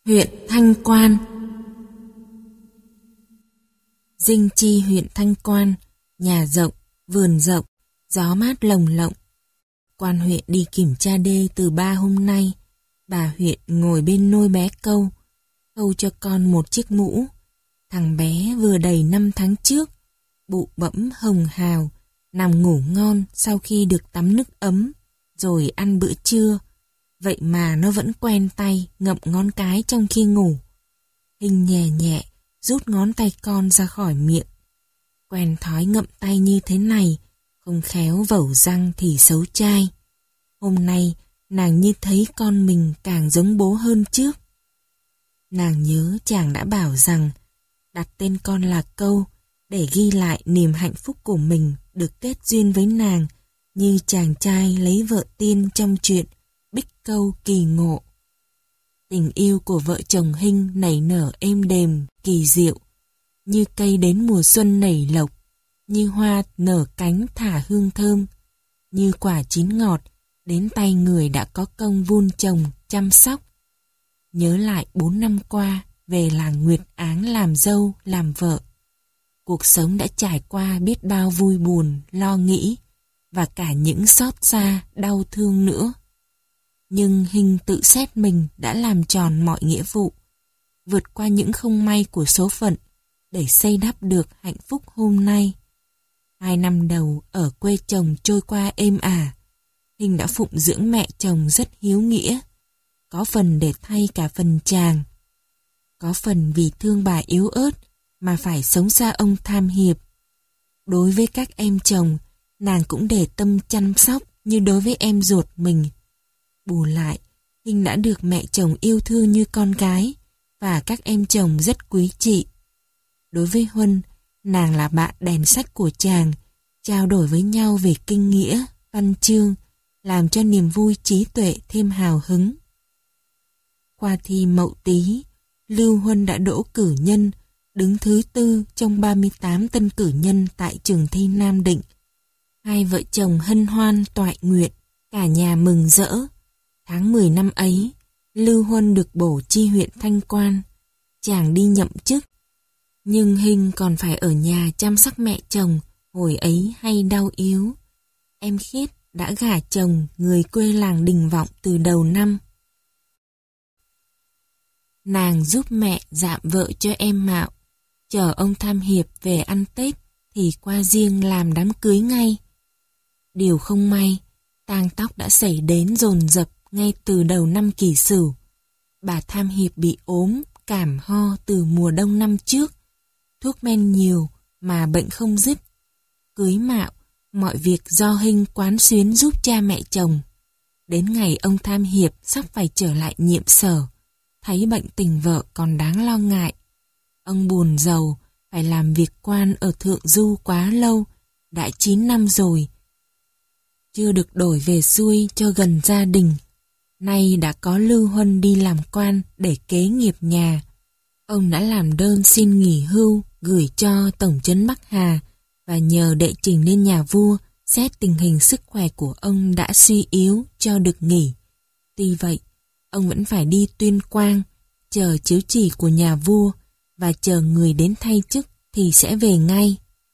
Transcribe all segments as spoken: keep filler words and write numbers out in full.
Huyện Thanh Quan. Dinh chi huyện Thanh Quan, nhà rộng, vườn rộng, gió mát lồng lộng. Quan huyện đi kiểm tra đê từ ba hôm nay. Bà huyện ngồi bên nôi bé Câu, Câu cho con một chiếc mũ. Thằng bé vừa đầy năm tháng trước, bụ bẫm hồng hào, nằm ngủ ngon sau khi được tắm nước ấm, rồi ăn bữa trưa. Vậy mà nó vẫn quen tay ngậm ngón cái trong khi ngủ. Hình nhẹ nhẹ rút ngón tay con ra khỏi miệng. Quen thói ngậm tay như thế này, không khéo vẩu răng thì xấu trai. Hôm nay nàng như thấy con mình càng giống bố hơn trước. Nàng nhớ chàng đã bảo rằng đặt tên con là Câu để ghi lại niềm hạnh phúc của mình được kết duyên với nàng, như chàng trai lấy vợ tiên trong chuyện Bích Câu kỳ ngộ. Tình yêu của vợ chồng Hinh nảy nở êm đềm, kỳ diệu, như cây đến mùa xuân nảy lộc, như hoa nở cánh thả hương thơm, như quả chín ngọt đến tay người đã có công vun trồng, chăm sóc. Nhớ lại bốn năm qua về làng Nguyệt Áng làm dâu, làm vợ. Cuộc sống đã trải qua biết bao vui buồn, lo nghĩ và cả những xót xa, đau thương nữa. Nhưng Hinh tự xét mình đã làm tròn mọi nghĩa vụ, vượt qua những không may của số phận để xây đắp được hạnh phúc hôm nay. Hai năm đầu ở quê chồng trôi qua êm ả. Hinh đã phụng dưỡng mẹ chồng rất hiếu nghĩa, có phần để thay cả phần chàng, có phần vì thương bà yếu ớt mà phải sống xa ông tham hiệp. Đối với các em chồng, nàng cũng để tâm chăm sóc như đối với em ruột mình. Bù lại, Hinh đã được mẹ chồng yêu thương như con gái và các em chồng rất quý trị. Đối với Huân, nàng là bạn đèn sách của chàng, trao đổi với nhau về kinh nghĩa, văn chương, làm cho niềm vui trí tuệ thêm hào hứng. Qua thi Mậu Tý, Lưu Huân đã đỗ cử nhân, đứng thứ tư trong ba mươi tám tân cử nhân tại trường thi Nam Định. Hai vợ chồng hân hoan toại nguyện, cả nhà mừng rỡ. Tháng mười năm ấy, Lưu Huân được bổ chi huyện Thanh Quan, chàng đi nhậm chức. Nhưng Hinh còn phải ở nhà chăm sóc mẹ chồng, hồi ấy hay đau yếu. Em Khiết đã gả chồng người quê làng Đình Vọng từ đầu năm. Nàng giúp mẹ dạm vợ cho em Mạo, chờ ông Tham Hiệp về ăn Tết thì qua riêng làm đám cưới ngay. Điều không may, tang tóc đã xảy đến dồn dập ngay từ đầu năm Kỷ Sửu. Bà Tham Hiệp bị ốm, cảm ho từ mùa đông năm trước. Thuốc men nhiều mà bệnh không dứt. Cưới Mạo, mọi việc do Hinh quán xuyến giúp cha mẹ chồng. Đến ngày ông Tham Hiệp sắp phải trở lại nhiệm sở, thấy bệnh tình vợ còn đáng lo ngại. Ông buồn rầu, phải làm việc quan ở Thượng Du quá lâu, đã chín năm rồi. Chưa được đổi về xuôi cho gần gia đình. Nay đã có Lưu Huân đi làm quan để kế nghiệp nhà. Ông đã làm đơn xin nghỉ hưu gửi cho Tổng trấn Bắc Hà và nhờ đệ trình lên nhà vua xét tình hình sức khỏe của ông đã suy yếu cho được nghỉ. Tuy vậy, ông vẫn phải đi tuyên quang, chờ chiếu chỉ của nhà vua và chờ người đến thay chức thì sẽ về ngay.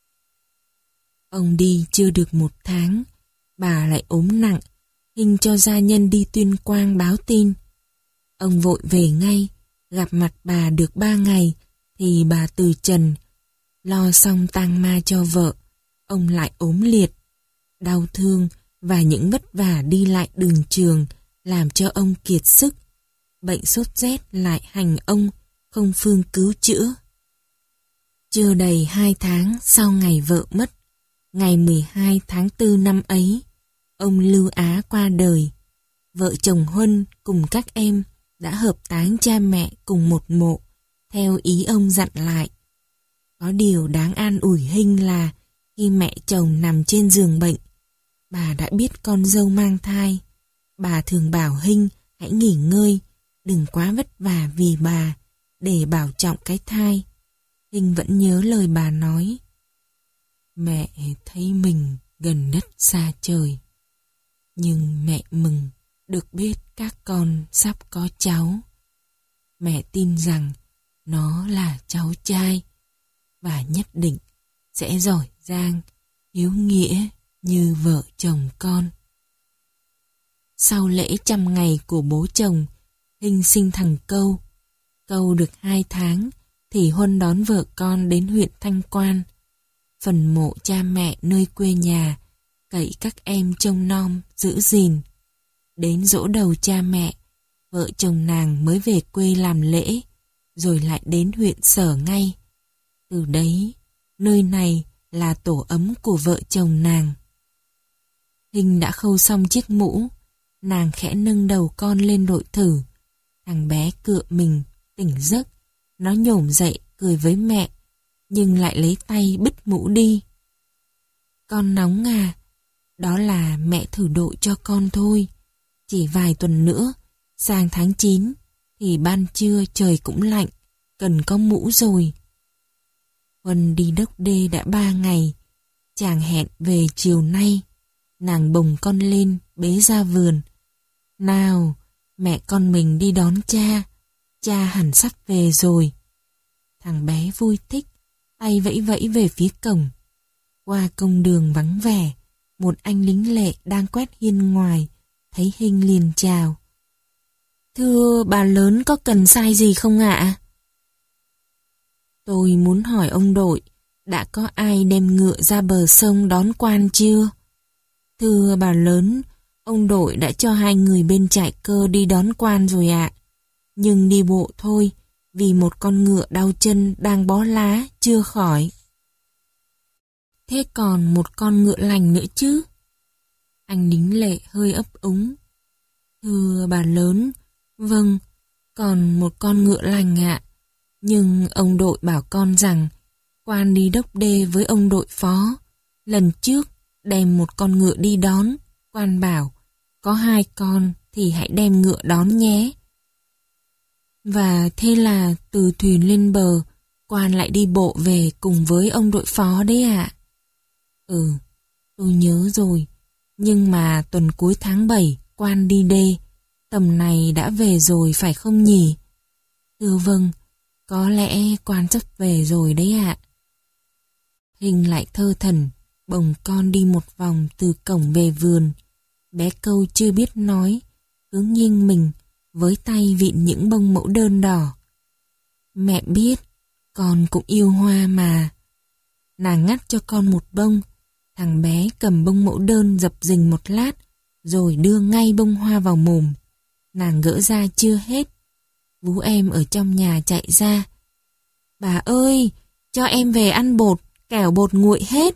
Ông đi chưa được một tháng, bà lại ốm nặng. Hinh cho gia nhân đi tuyên quang báo tin. Ông vội về ngay, gặp mặt bà được ba ngày thì bà từ trần. Lo xong tang ma cho vợ, ông lại ốm liệt. Đau thương và những vất vả đi lại đường trường làm cho ông kiệt sức. Bệnh sốt rét lại hành ông, không phương cứu chữa. Chưa đầy hai tháng sau ngày vợ mất, ngày mười hai tháng tư năm ấy, ông Lưu Á qua đời. Vợ chồng Huân cùng các em đã hợp táng cha mẹ cùng một mộ, theo ý ông dặn lại. Có điều đáng an ủi Hinh là khi mẹ chồng nằm trên giường bệnh, bà đã biết con dâu mang thai. Bà thường bảo Hinh hãy nghỉ ngơi, đừng quá vất vả vì bà, để bảo trọng cái thai. Hinh vẫn nhớ lời bà nói. Mẹ thấy mình gần đất xa trời, nhưng mẹ mừng được biết các con sắp có cháu. mẹ tin rằng nó là cháu trai và nhất định sẽ giỏi giang, hiếu nghĩa như vợ chồng con. Sau lễ trăm ngày của bố chồng, Hinh sinh thằng Câu. Câu được hai tháng thì Huân đón vợ con đến huyện Thanh Quan. Phần mộ cha mẹ nơi quê nhà, cậy các em trông nom, giữ gìn. Đến giỗ đầu cha mẹ, vợ chồng nàng mới về quê làm lễ, rồi lại đến huyện Sở ngay. Từ đấy, nơi này là tổ ấm của vợ chồng nàng. Hinh đã khâu xong chiếc mũ, nàng khẽ nâng đầu con lên đội thử. Thằng bé cựa mình, tỉnh giấc, nó nhổm dậy cười với mẹ, nhưng lại lấy tay bứt mũ đi. Con nóng à? Đó là mẹ thử độ cho con thôi. Chỉ vài tuần nữa, sang tháng chín, thì ban trưa trời cũng lạnh, cần có mũ rồi. Huân đi đốc đê đã ba ngày, chàng hẹn về chiều nay. Nàng bồng con lên, bế ra vườn. Nào, mẹ con mình đi đón cha, cha hẳn sắp về rồi. Thằng bé vui thích, tay vẫy vẫy về phía cổng. Qua công đường vắng vẻ, một anh lính lệ đang quét hiên ngoài, thấy Hinh liền chào. Thưa bà lớn, có cần sai gì không ạ? Tôi muốn hỏi ông đội, đã có ai đem ngựa ra bờ sông đón quan chưa? Thưa bà lớn, ông đội đã cho hai người bên trại cơ đi đón quan rồi ạ. Nhưng đi bộ thôi, vì một con ngựa đau chân đang bó lá, chưa khỏi. Thế còn một con ngựa lành nữa chứ? Anh lính lệ hơi ấp úng. Thưa bà lớn, vâng, còn một con ngựa lành ạ. Nhưng ông đội bảo con rằng quan đi đốc đê với ông đội phó. Lần trước đem một con ngựa đi đón, quan bảo có hai con thì hãy đem ngựa đón nhé. Và thế là từ thuyền lên bờ, quan lại đi bộ về cùng với ông đội phó đấy ạ. Ừ, tôi nhớ rồi. Nhưng mà tuần cuối tháng bảy, quan đi đê, tầm này đã về rồi phải không nhỉ? Thưa vâng, có lẽ quan sắp về rồi đấy ạ. Hinh lại thơ thẩn, bồng con đi một vòng từ cổng về vườn. Bé Câu chưa biết nói, cứ nghiêng mình, với tay vịn những bông mẫu đơn đỏ. Mẹ biết, con cũng yêu hoa mà. Nàng ngắt cho con một bông, thằng bé cầm bông mẫu đơn dập dình một lát, rồi đưa ngay bông hoa vào mồm. Nàng gỡ ra chưa hết. Vú em ở trong nhà chạy ra. Bà ơi, cho em về ăn bột, kẻo bột nguội hết.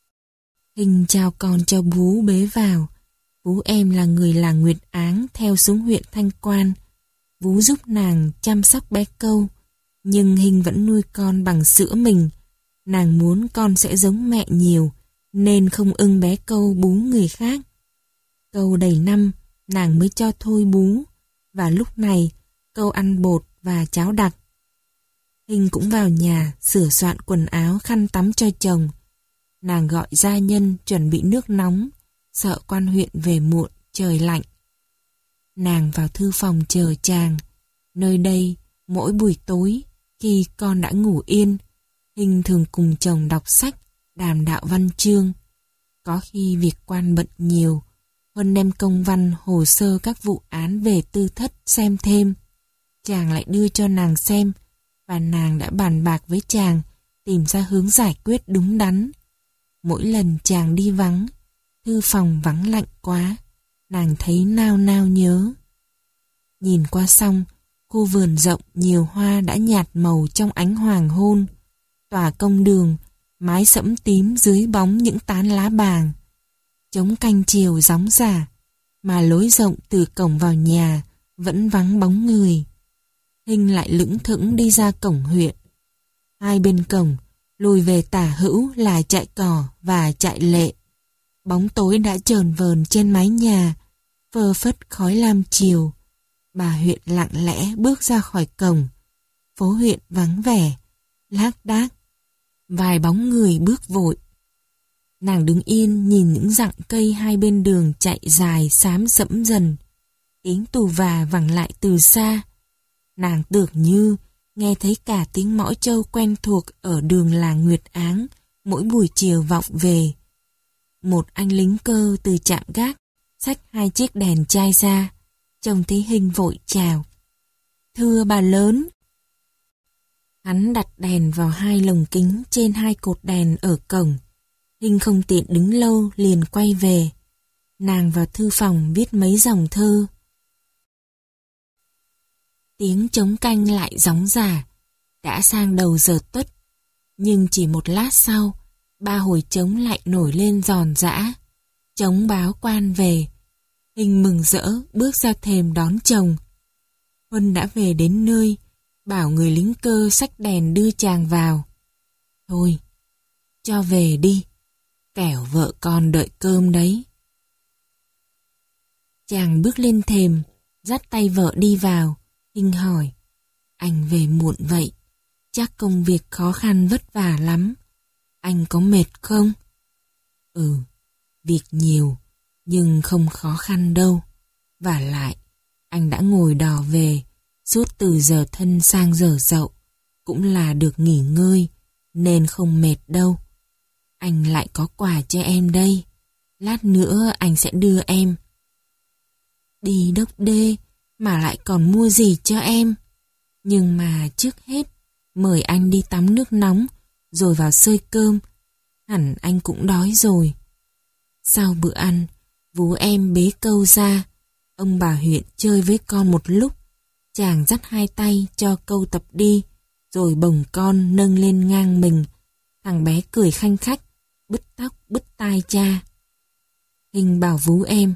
Hinh chào con cho bú bế vào. Vú em là người làng Nguyệt Áng theo xuống huyện Thanh Quan. Vú giúp nàng chăm sóc bé Câu, nhưng Hinh vẫn nuôi con bằng sữa mình. Nàng muốn con sẽ giống mẹ nhiều, nên không ưng bé Câu bú người khác. Câu đầy năm, nàng mới cho thôi bú, và lúc này Câu ăn bột và cháo đặc. Hinh cũng vào nhà sửa soạn quần áo, khăn tắm cho chồng. Nàng gọi gia nhân chuẩn bị nước nóng, sợ quan huyện về muộn, trời lạnh. Nàng vào thư phòng chờ chàng. Nơi đây, mỗi buổi tối, khi con đã ngủ yên, Hinh thường cùng chồng đọc sách, đàm đạo văn chương. Có khi việc quan bận nhiều, Huân đem công văn hồ sơ các vụ án về tư thất xem thêm. Chàng lại đưa cho nàng xem, và nàng đã bàn bạc với chàng, tìm ra hướng giải quyết đúng đắn. Mỗi lần chàng đi vắng, thư phòng vắng lạnh quá, nàng thấy nao nao nhớ. Nhìn qua xong, khu vườn rộng nhiều hoa đã nhạt màu trong ánh hoàng hôn. Tòa công đường, mái sẫm tím dưới bóng những tán lá bàng. Trống canh chiều gióng giả, mà lối rộng từ cổng vào nhà vẫn vắng bóng người. Hinh lại lững thững đi ra cổng huyện. Hai bên cổng, lùi về tả hữu là trại cỏ và trại lệ. Bóng tối đã chờn vờn trên mái nhà, phơ phất khói lam chiều. Bà huyện lặng lẽ bước ra khỏi cổng. Phố huyện vắng vẻ, lác đác. Vài bóng người bước vội. Nàng đứng yên nhìn những rặng cây hai bên đường chạy dài xám sẫm dần. Tiếng tù và vẳng lại từ xa. nàng tưởng như nghe thấy cả tiếng mõ trâu quen thuộc ở đường làng Nguyệt Áng mỗi buổi chiều vọng về. Một anh lính cơ từ trạm gác xách hai chiếc đèn chai ra, trông thấy Hinh vội chào. Thưa bà lớn. Hắn đặt đèn vào hai lồng kính trên hai cột đèn ở cổng. Hinh không tiện đứng lâu liền quay về. Nàng vào thư phòng viết mấy dòng thơ. Tiếng trống canh lại gióng giả. Đã sang đầu giờ tuất. Nhưng chỉ một lát sau, ba hồi trống lại nổi lên giòn giã. Trống báo quan về. Hinh mừng rỡ bước ra thềm đón chồng. Huân đã về đến nơi, bảo người lính cơ xách đèn đưa chàng vào. Thôi, cho về đi, kẻo vợ con đợi cơm đấy. Chàng bước lên thềm, dắt tay vợ đi vào. Hinh hỏi, anh về muộn vậy, chắc công việc khó khăn vất vả lắm. Anh có mệt không? Ừ, việc nhiều, nhưng không khó khăn đâu. Vả lại, anh đã ngồi đò về, suốt từ giờ thân sang giờ dậu, cũng là được nghỉ ngơi, nên không mệt đâu. Anh lại có quà cho em đây, lát nữa anh sẽ đưa em. Đi đốc đê, mà lại còn mua gì cho em? Nhưng mà trước hết, mời anh đi tắm nước nóng, rồi vào xơi cơm. Hẳn anh cũng đói rồi. Sau bữa ăn, vú em bế Câu ra. Ông bà huyện chơi với con một lúc. Chàng dắt hai tay cho Câu tập đi, rồi bồng con nâng lên ngang mình. Thằng bé cười khanh khách, bứt tóc bứt tai cha. Hinh bảo vú em,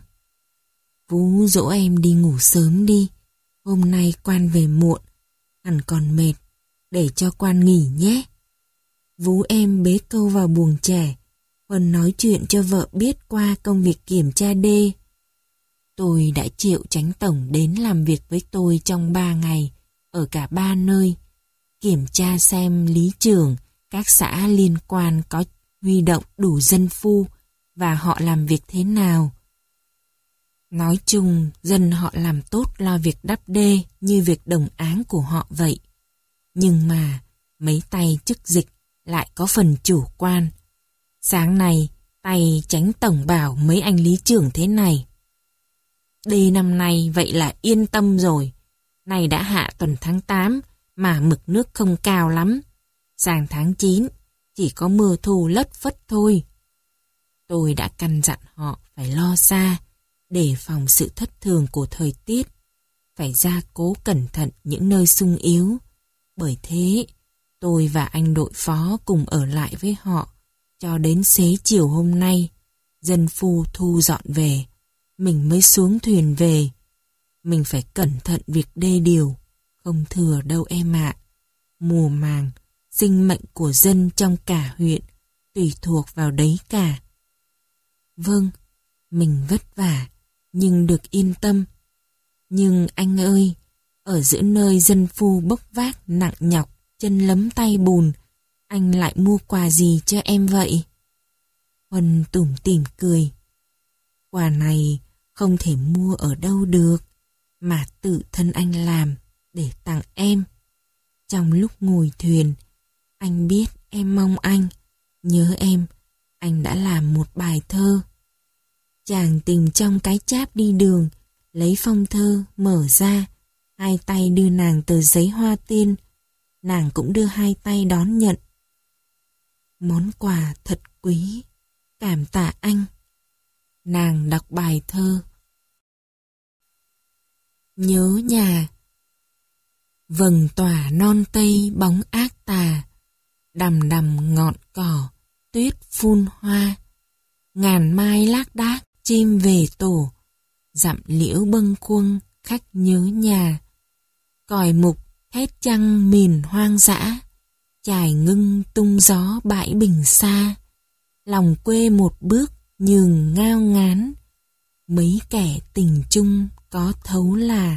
vú dỗ em đi ngủ sớm đi. Hôm nay quan về muộn, hẳn còn mệt, để cho quan nghỉ nhé. Vú em bế Câu vào buồng trẻ. Huân nói chuyện cho vợ biết qua công việc kiểm tra đê. Tôi đã triệu chánh tổng đến làm việc với tôi trong ba ngày, ở cả ba nơi, kiểm tra xem lý trưởng, các xã liên quan có huy động đủ dân phu và họ làm việc thế nào. Nói chung, dân họ làm tốt lo việc đắp đê như việc đồng áng của họ vậy. Nhưng mà, mấy tay chức dịch lại có phần chủ quan. Sáng nay, tay chánh tổng bảo mấy anh lý trưởng thế này. Đê năm nay vậy là yên tâm rồi. Này đã hạ tuần tháng tám mà mực nước không cao lắm. Sang tháng chín chỉ có mưa thu lất phất thôi. Tôi đã căn dặn họ phải lo xa, đề phòng sự thất thường của thời tiết. Phải gia cố cẩn thận những nơi sung yếu. Bởi thế, tôi và anh đội phó cùng ở lại với họ cho đến xế chiều hôm nay. Dân phu thu dọn về, mình mới xuống thuyền về. Mình phải cẩn thận việc đê điều, không thừa đâu em ạ. Mùa màng, sinh mệnh của dân trong cả huyện tùy thuộc vào đấy cả. Vâng, mình vất vả, nhưng được yên tâm. Nhưng anh ơi, ở giữa nơi dân phu bốc vác nặng nhọc, chân lấm tay bùn, anh lại mua quà gì cho em vậy? Huân tủm tỉm cười. Quà này không thể mua ở đâu được, mà tự thân anh làm để tặng em. Trong lúc ngồi thuyền, anh biết em mong anh, nhớ em, anh đã làm một bài thơ. Chàng tìm trong cái cháp đi đường, lấy phong thơ, mở ra, hai tay đưa nàng tờ giấy hoa tiên. Nàng cũng đưa hai tay đón nhận. Món quà thật quý, cảm tạ anh. Nàng đọc bài thơ. Nhớ nhà. Vầng tỏa non tây bóng ác tà, đằm đằm ngọn cỏ, tuyết phun hoa. Ngàn mai lác đác chim về tổ, dặm liễu bâng khuâng khách nhớ nhà. Còi mục thét trăng miền hoang dã, chài ngưng tung gió bãi bình xa. Lòng quê một bước nhường ngao ngán, mấy kẻ tình chung có thấu là.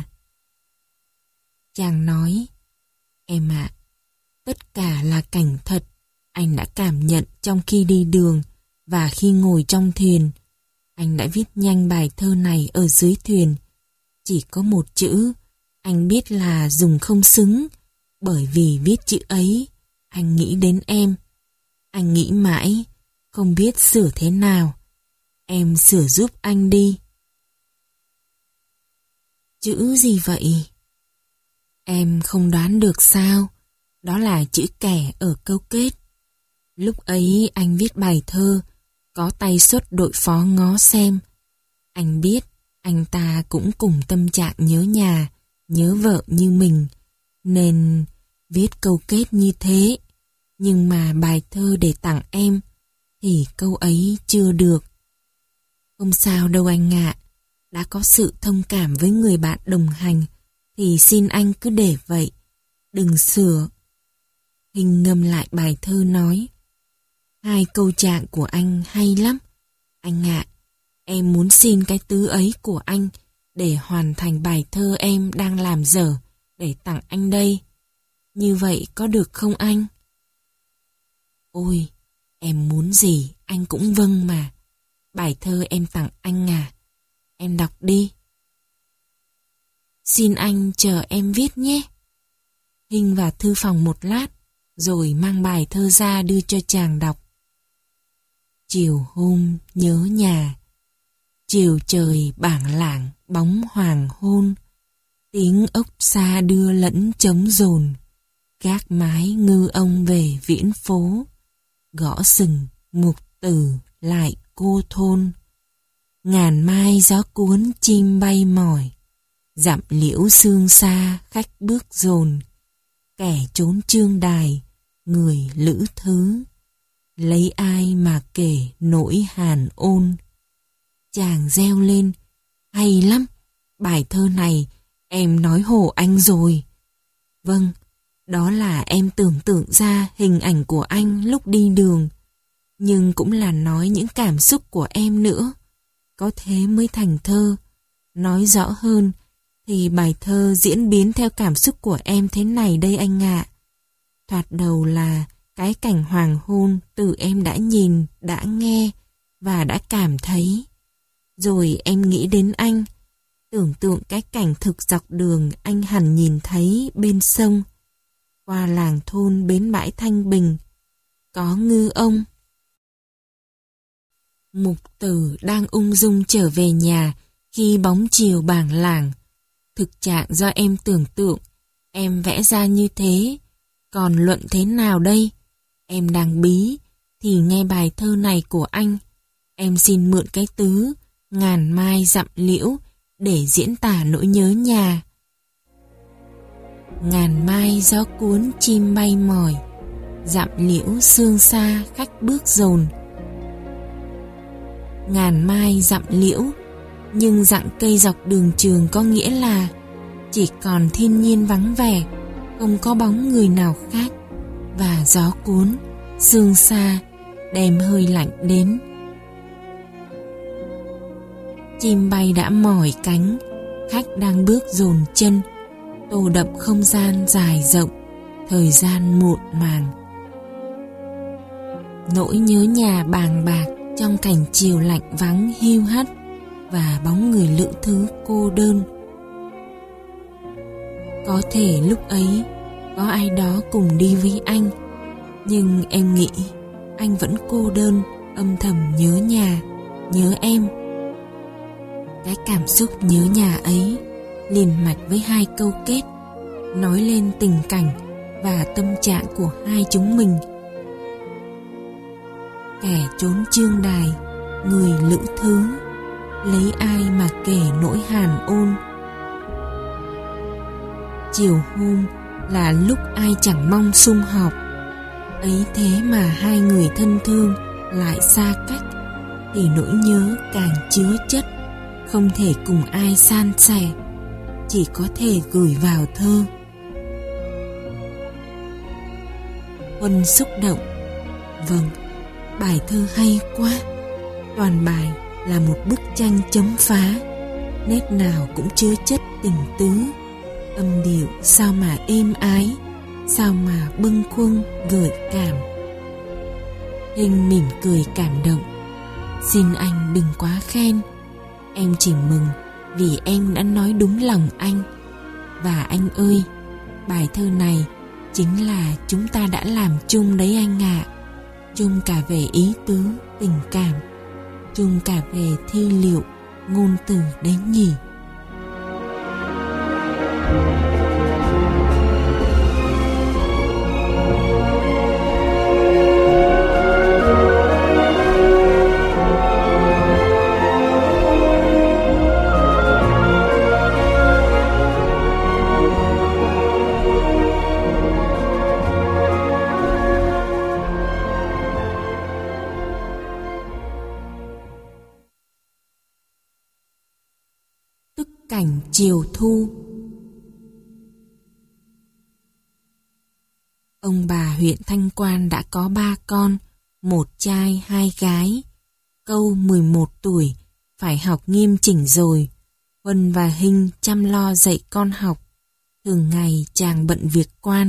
Chàng nói, em ạ, tất cả là cảnh thật, anh đã cảm nhận trong khi đi đường và khi ngồi trong thuyền. Anh đã viết nhanh bài thơ này ở dưới thuyền. Chỉ có một chữ, Anh biết là dùng không xứng, bởi vì viết chữ ấy, anh nghĩ đến em. Anh nghĩ mãi, không biết sửa thế nào. Em sửa giúp anh đi. Chữ gì vậy? Em không đoán được sao? Đó là chữ kẻ ở câu kết. Lúc ấy anh viết bài thơ, có tay xuất đội phó ngó xem. Anh biết anh ta cũng cùng tâm trạng nhớ nhà, nhớ vợ như mình, nên viết câu kết như thế. Nhưng mà bài thơ để tặng em thì câu ấy chưa được. Không sao đâu anh ạ. Đã có sự thông cảm với người bạn đồng hành thì xin anh cứ để vậy, đừng sửa. Hình ngâm lại bài thơ nói: hai câu trạng của anh hay lắm. Anh ạ, em muốn xin cái tứ ấy của anh để hoàn thành bài thơ em đang làm dở để tặng anh đây. Như vậy có được không anh? Ôi, em muốn gì anh cũng vâng mà. Bài thơ em tặng anh à, em đọc đi. Xin anh chờ em viết nhé. Hinh vào thư phòng một lát, rồi mang bài thơ ra đưa cho chàng đọc. Chiều hôm nhớ nhà, chiều trời bảng lảng bóng hoàng hôn, tiếng ốc xa đưa lẫn trống rồn, gác mái ngư ông về viễn phố, gõ sừng mục tử lại cô thôn. Ngàn mai gió cuốn chim bay mỏi, dặm liễu sương xa khách bước dồn, kẻ trốn trương đài người lữ thứ, lấy ai mà kể nỗi hàn ôn. Chàng reo lên: hay lắm, bài thơ này em nói hổ anh rồi. Vâng, đó là em tưởng tượng ra hình ảnh của anh lúc đi đường, nhưng cũng là nói những cảm xúc của em nữa. Có thế mới thành thơ. Nói rõ hơn thì bài thơ diễn biến theo cảm xúc của em thế này đây anh ạ. Thoạt đầu là cái cảnh hoàng hôn từ em đã nhìn, đã nghe và đã cảm thấy. Rồi em nghĩ đến anh, tưởng tượng cái cảnh thực dọc đường anh hẳn nhìn thấy bên sông, qua làng thôn bến bãi Thanh Bình, có ngư ông. Mục tử đang ung dung trở về nhà khi bóng chiều bảng lảng. Thực trạng do em tưởng tượng, em vẽ ra như thế. Còn luận thế nào đây? Em đang bí, thì nghe bài thơ này của anh. Em xin mượn cái tứ ngàn mai dặm liễu để diễn tả nỗi nhớ nhà. Ngàn mai gió cuốn chim bay mỏi, dặm liễu sương xa khách bước dồn. Ngàn mai dặm liễu, nhưng dặn cây dọc đường trường có nghĩa là chỉ còn thiên nhiên vắng vẻ, không có bóng người nào khác, và gió cuốn, sương xa, đem hơi lạnh đến. Chim bay đã mỏi cánh, khách đang bước dồn chân, tô đậm không gian dài rộng, thời gian muộn màng. Nỗi nhớ nhà bàng bạc trong cảnh chiều lạnh vắng hiu hắt và bóng người lữ thứ cô đơn. Có thể lúc ấy có ai đó cùng đi với anh, nhưng em nghĩ anh vẫn cô đơn, âm thầm nhớ nhà, nhớ em. Cái cảm xúc nhớ nhà ấy liền mạch với hai câu kết, nói lên tình cảnh và tâm trạng của hai chúng mình. Kẻ trốn trương đài, người lữ thứ, lấy ai mà kể nỗi hàn ôn. Chiều hôm là lúc ai chẳng mong sum họp, ấy thế mà hai người thân thương lại xa cách, thì nỗi nhớ càng chứa chất, không thể cùng ai san sẻ, chỉ có thể gửi vào thơ. Huân xúc động: vâng, bài thơ hay quá. Toàn bài là một bức tranh chấm phá, nét nào cũng chứa chất tình tứ, âm điệu sao mà êm ái, sao mà bâng khuâng gợi cảm. Hinh mỉm cười cảm động: xin anh đừng quá khen, em chỉ mừng vì em đã nói đúng lòng anh. Và anh ơi, bài thơ này chính là chúng ta đã làm chung đấy anh ạ. Chung cả về ý tứ, tình cảm, chung cả về thi liệu, ngôn từ đấy nhỉ. Cảnh chiều thu. Ông bà huyện Thanh Quan đã có ba con, một trai hai gái. Câu mười một tuổi, phải học nghiêm chỉnh rồi. Huân và Hinh chăm lo dạy con học. Thường ngày chàng bận việc quan.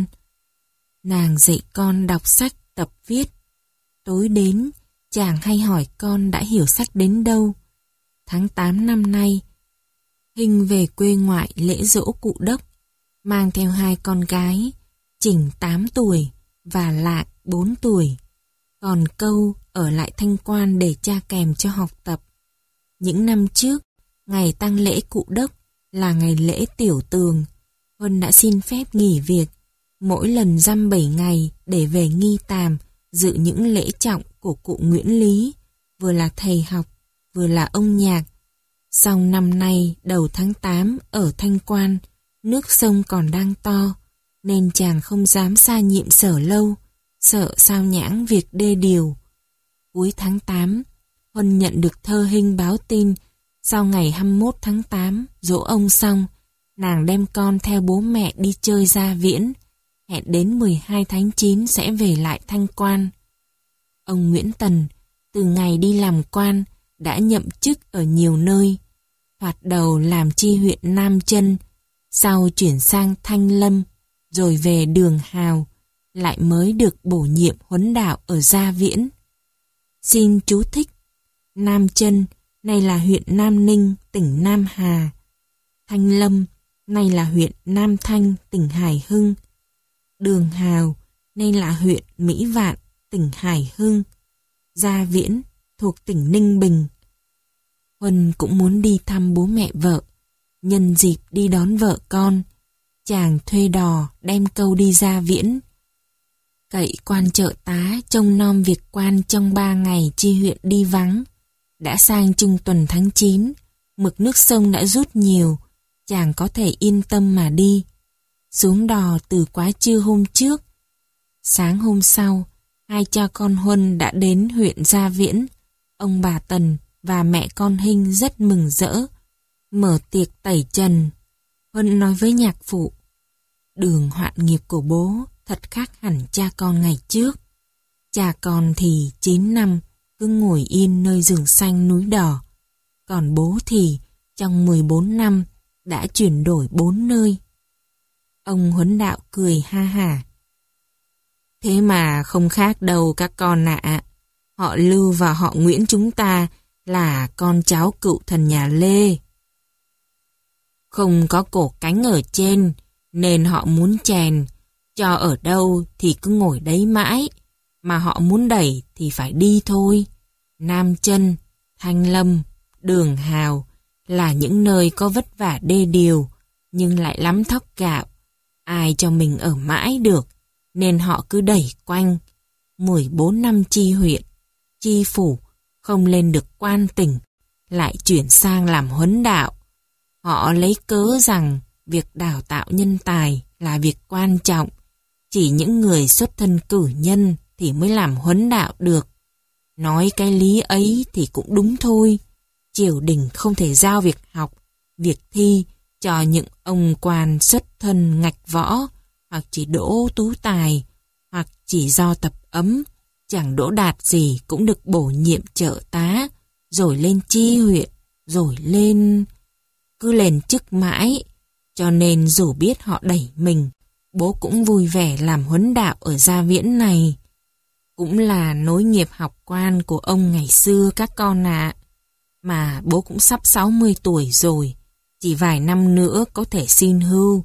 Nàng dạy con đọc sách tập viết. Tối đến, chàng hay hỏi con đã hiểu sách đến đâu. Tháng tám năm nay, Hinh về quê ngoại lễ giỗ cụ Đốc, mang theo hai con gái, Chỉnh tám tuổi và Lạng bốn tuổi. Còn Câu ở lại Thanh Quan để cha kèm cho học tập. Những năm trước, ngày tang lễ cụ Đốc là ngày lễ tiểu tường, Huân đã xin phép nghỉ việc, mỗi lần dăm bảy ngày để về Nghi Tàm dự những lễ trọng của cụ Nguyễn Lý, vừa là thầy học, vừa là ông nhạc. Song năm nay đầu tháng tám ở Thanh Quan, nước sông còn đang to, nên chàng không dám sa nhiệm sở lâu, sợ sao nhãng việc đê điều. Cuối tháng tám, Huân nhận được thơ Hinh báo tin, sau ngày hai mươi mốt tháng tám, giỗ ông xong, nàng đem con theo bố mẹ đi chơi Gia Viễn, hẹn đến mười hai tháng chín sẽ về lại Thanh Quan. Ông Nguyễn Tần, từ ngày đi làm quan, đã nhậm chức ở nhiều nơi. Thoạt đầu làm chi huyện Nam Chân, sau chuyển sang Thanh Lâm, rồi về Đường Hào, lại mới được bổ nhiệm huấn đạo ở Gia Viễn. Xin chú thích, Nam Chân, nay là huyện Nam Ninh, tỉnh Nam Hà. Thanh Lâm, nay là huyện Nam Thanh, tỉnh Hải Hưng. Đường Hào, nay là huyện Mỹ Vạn, tỉnh Hải Hưng. Gia Viễn, thuộc tỉnh Ninh Bình. Huân cũng muốn đi thăm bố mẹ vợ. Nhân dịp đi đón vợ con, chàng thuê đò đem Câu đi Gia Viễn. Cậy quan trợ tá trông nom việc quan trong ba ngày chi huyện đi vắng. Đã sang trung tuần tháng chín, mực nước sông đã rút nhiều, chàng có thể yên tâm mà đi. Xuống đò từ quá trưa hôm trước. Sáng hôm sau, hai cha con Huân đã đến huyện Gia Viễn. Ông bà Tần và mẹ con Hinh rất mừng rỡ, mở tiệc tẩy trần. Huân nói với nhạc phụ, đường hoạn nghiệp của bố thật khác hẳn cha con ngày trước. Cha con thì chín năm cứ ngồi yên nơi rừng xanh núi đỏ, còn bố thì trong mười bốn năm đã chuyển đổi bốn nơi. Ông huấn đạo cười ha hả. Thế mà không khác đâu các con ạ. Họ Lưu và họ Nguyễn chúng ta là con cháu cựu thần nhà Lê. Không có cổ cánh ở trên, nên họ muốn chèn, cho ở đâu thì cứ ngồi đấy mãi, mà họ muốn đẩy thì phải đi thôi. Nam Chân, Thanh Lâm, Đường Hào là những nơi có vất vả đê điều, nhưng lại lắm thóc gạo. Ai cho mình ở mãi được, nên họ cứ đẩy quanh. mười bốn năm chi huyện, chi phủ, không lên được quan tỉnh, lại chuyển sang làm huấn đạo. Họ lấy cớ rằng việc đào tạo nhân tài là việc quan trọng, chỉ những người xuất thân cử nhân thì mới làm huấn đạo được. Nói cái lý ấy thì cũng đúng thôi. Triều đình không thể giao việc học, việc thi cho những ông quan xuất thân ngạch võ, hoặc chỉ đỗ tú tài, hoặc chỉ do tập ấm, chẳng đỗ đạt gì cũng được bổ nhiệm trợ tá, rồi lên chi huyện, rồi lên... cứ lên chức mãi. Cho nên dù biết họ đẩy mình, bố cũng vui vẻ làm huấn đạo ở Gia Viễn này. Cũng là nối nghiệp học quan của ông ngày xưa các con ạ. Mà bố cũng sắp sáu mươi tuổi rồi, chỉ vài năm nữa có thể xin hưu,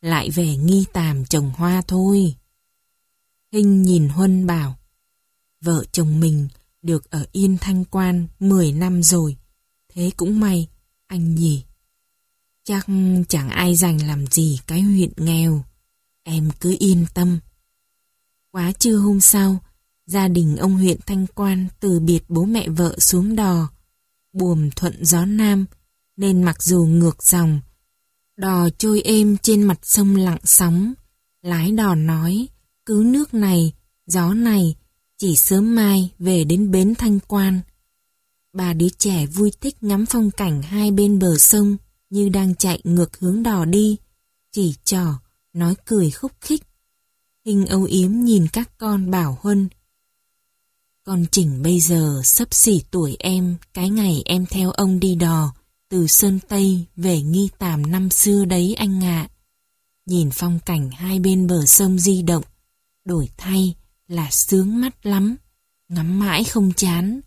lại về Nghi Tàm trồng hoa thôi. Hinh nhìn Huân bảo, vợ chồng mình được ở yên Thanh Quan mười năm rồi, thế cũng may, anh nhỉ. Chắc chẳng ai dành làm gì cái huyện nghèo, em cứ yên tâm. Quá trưa hôm sau, gia đình ông huyện Thanh Quan từ biệt bố mẹ vợ xuống đò. Buồm thuận gió nam, nên mặc dù ngược dòng, đò trôi êm trên mặt sông lặng sóng. Lái đò nói, cứ nước này, gió này, chỉ sớm mai về đến bến Thanh Quan. Ba đứa trẻ vui thích ngắm phong cảnh hai bên bờ sông như đang chạy ngược hướng đò đi, chỉ trò, nói cười khúc khích. Hinh âu yếm nhìn các con bảo Huân, con Chỉnh bây giờ xấp xỉ tuổi em cái ngày em theo ông đi đò từ Sơn Tây về Nghi Tàm năm xưa đấy anh ạ. Nhìn phong cảnh hai bên bờ sông di động, đổi thay là sướng mắt lắm, ngắm mãi không chán.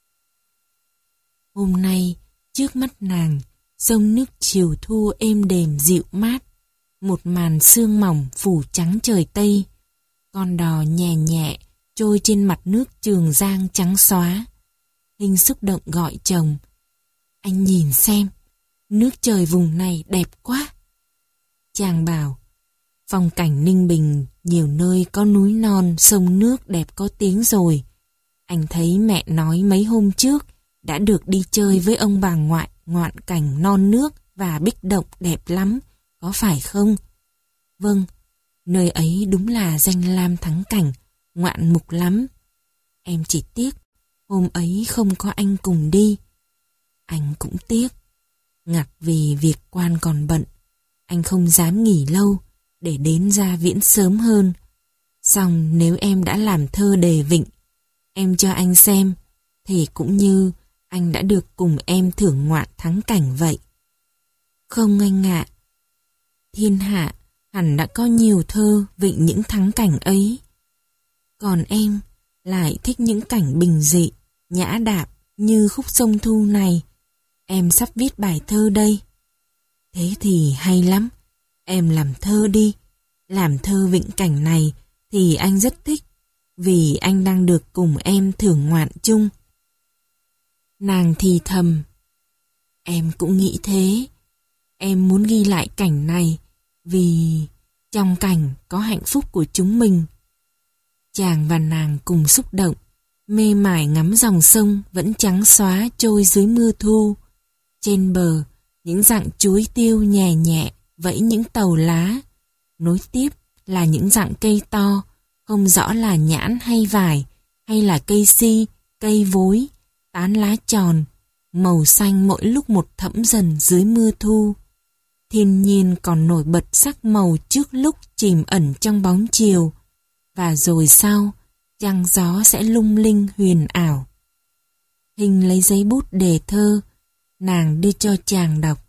Hôm nay, trước mắt nàng, sông nước chiều thu êm đềm dịu mát, một màn sương mỏng phủ trắng trời Tây, con đò nhẹ nhẹ trôi trên mặt nước Trường Giang trắng xóa. Hinh xúc động gọi chồng, anh nhìn xem, nước trời vùng này đẹp quá. Chàng bảo, phong cảnh Ninh Bình nhiều nơi có núi non, sông nước đẹp có tiếng rồi. Anh thấy mẹ nói mấy hôm trước đã được đi chơi với ông bà ngoại ngoạn cảnh non nước và bích động đẹp lắm, có phải không? Vâng, nơi ấy đúng là danh lam thắng cảnh, ngoạn mục lắm. Em chỉ tiếc, hôm ấy không có anh cùng đi. Anh cũng tiếc, ngặt vì việc quan còn bận, anh không dám nghỉ lâu để đến Gia Viễn sớm hơn. Xong nếu em đã làm thơ đề vịnh, em cho anh xem, thì cũng như anh đã được cùng em thưởng ngoạn thắng cảnh vậy. Không anh ạ, thiên hạ hẳn đã có nhiều thơ vịnh những thắng cảnh ấy. Còn em lại thích những cảnh bình dị, nhã đạm như khúc sông thu này. Em sắp viết bài thơ đây. Thế thì hay lắm, em làm thơ đi. Làm thơ vịnh cảnh này thì anh rất thích, vì anh đang được cùng em thưởng ngoạn chung. Nàng thì thầm, em cũng nghĩ thế. Em muốn ghi lại cảnh này, vì trong cảnh có hạnh phúc của chúng mình. Chàng và nàng cùng xúc động, mê mải ngắm dòng sông vẫn trắng xóa trôi dưới mưa thu. Trên bờ, những dặng chuối tiêu nhẹ nhẹ vẫy những tàu lá. Nối tiếp là những dặng cây to, không rõ là nhãn hay vải, hay là cây si, cây vối, tán lá tròn, màu xanh mỗi lúc một thẫm dần dưới mưa thu. Thiên nhiên còn nổi bật sắc màu trước lúc chìm ẩn trong bóng chiều, và rồi sau, trăng gió sẽ lung linh huyền ảo. Hinh lấy giấy bút đề thơ, nàng đưa cho chàng đọc.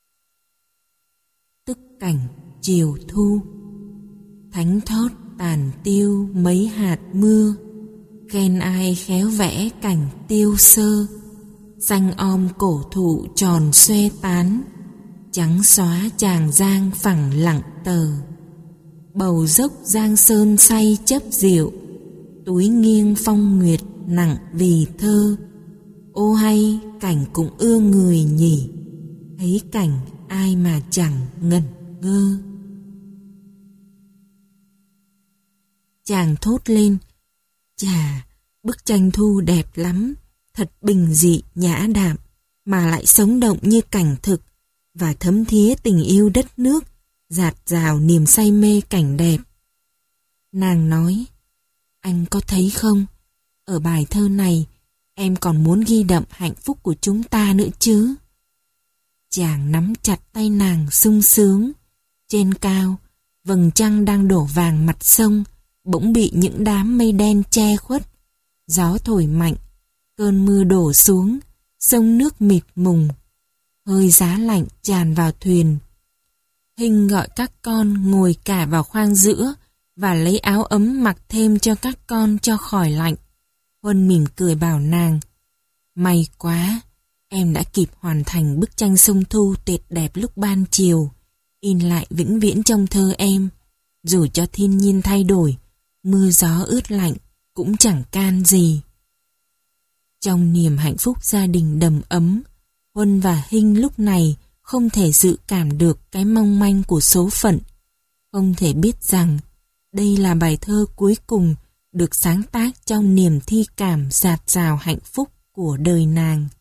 Tức cảnh chiều thu, thánh thót tàn tiêu mấy hạt mưa, khen ai khéo vẽ cảnh tiêu sơ, xanh om cổ thụ tròn xoe tán, trắng xóa Tràng Giang phẳng lặng tờ. Bầu dốc Giang Sơn say chấp diệu, túi nghiêng phong nguyệt nặng vì thơ. Ô hay cảnh cũng ưa người nhỉ, thấy cảnh ai mà chẳng ngẩn ngơ. Chàng thốt lên, chà, bức tranh thu đẹp lắm, thật bình dị nhã đạm, mà lại sống động như cảnh thực, và thấm thía tình yêu đất nước, dạt dào niềm say mê cảnh đẹp. Nàng nói, anh có thấy không, ở bài thơ này, em còn muốn ghi đậm hạnh phúc của chúng ta nữa chứ. Chàng nắm chặt tay nàng sung sướng. Trên cao, vầng trăng đang đổ vàng mặt sông, bỗng bị những đám mây đen che khuất. Gió thổi mạnh, cơn mưa đổ xuống, sông nước mịt mùng. Hơi giá lạnh tràn vào thuyền. Hinh gọi các con ngồi cả vào khoang giữa và lấy áo ấm mặc thêm cho các con cho khỏi lạnh. Huân mỉm cười bảo nàng, may quá, em đã kịp hoàn thành bức tranh sông thu tuyệt đẹp lúc ban chiều. in lại vĩnh viễn trong thơ em. Dù cho thiên nhiên thay đổi, mưa gió ướt lạnh cũng chẳng can gì. Trong niềm hạnh phúc gia đình đầm ấm, Huân và Hinh lúc này không thể dự cảm được cái mong manh của số phận, không thể biết rằng đây là bài thơ cuối cùng được sáng tác trong niềm thi cảm dạt dào hạnh phúc của đời nàng.